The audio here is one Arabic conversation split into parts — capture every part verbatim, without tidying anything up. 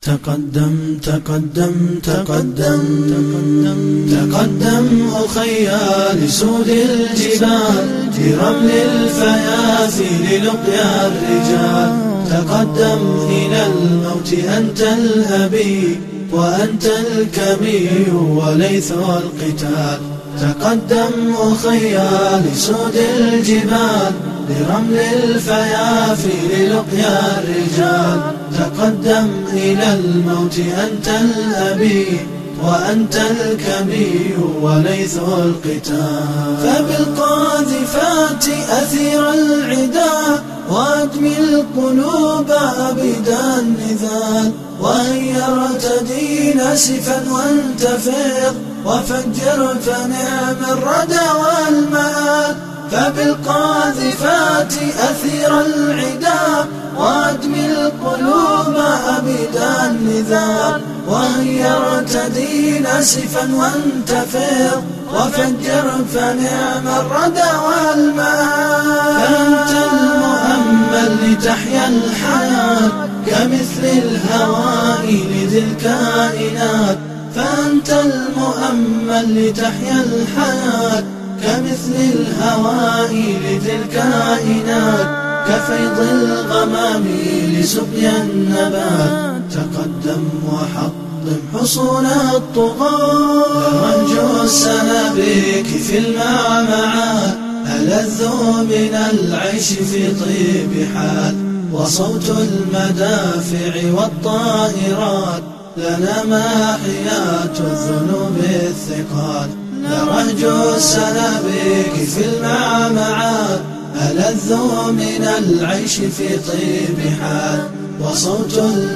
تقدم تقدم تقدم تقدم تقدم أخيا لسود الجبال برمل الفيافي للقيا الرجال. تقدم إلى الموت أنت الأبي وأنت الكمي وليث القتال. تقدم أخيا لسود الجبال برمل الفيافي للقيا الرجال. تقدم إلى الموت أنت الأبي وأنت الكمي وليث القتال. فبالقاذفات أثير العدا وأدمي القلوب أبدا النذال. وهيا ارتدي ناسفا وانتفض وفجر فنعم الردى والمآل. فبالقاذفات أثير العدا وأدمي القلوب أبدا النذال. وهيا ارتدي ناسفا وانتفض وفجر فنعم الردى والمآل. فأنت المؤمل لتحيا الحياة كمثل الهواء لذي الكائنات. فأنت المؤمل لتحيا الحياة كمثل الهواء لذي الكائنات. كفيض الغمام لسقيا النبات. تقدم وحطم حصون الطغاة. لرنج السنابك في المعمعات ألذ من العيش في طيب حال. وصوت المدافع والطائرات لنا ماحيات الذنوب الثقال. لرهج السنابك في المعمعات ألذ من العيش في طيب حال. وصوت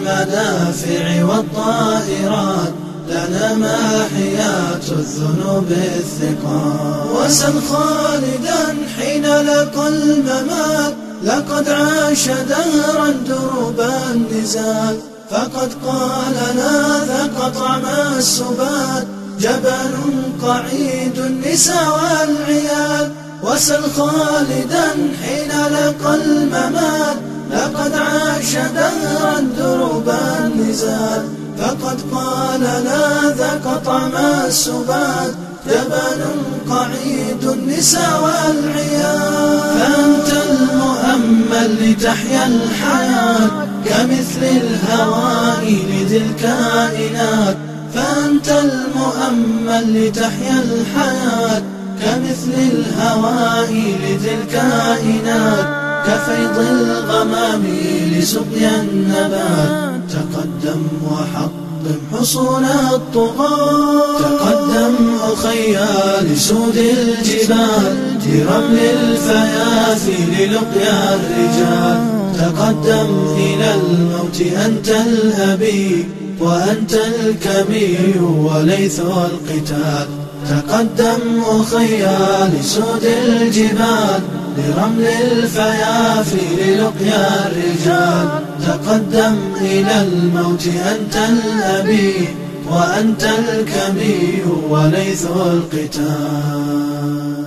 المدافع والطائرات لنا ماحيات الذنوب الثقال. وسل خالدا حين لقى الممات لقد عاش دهرا دروب النزال. فقد قال لا ذاق طعم السبات جبل قعيد النساء والعيال. وسل خالدا حين لقى الممات لقد عاش دهرا دروب النزال. فقد قال لا ذاق طعم السبات جبل قعيد النساء والعيال. فأنت المؤمل لتحيا الحياة كمثل الهواء لذي الكائنات. فأنت المؤمل لتحيا الحياة كمثل الهواء لذي الكائنات. كفيض الغمام لسقيا النبات. تقدم وحطم حصون الطغاة. تقدم أخيا لسود الجبال برمل الفيافي للقيا الرجال. تقدم إلى الموت أنت الأبي وأنت الكمي وليث القتال. تقدم أخيا لسود الجبال برمل الفيافي للقيا الرجال. تقدم إلى الموت أنت الأبي وأنت الكمي وليث القتال.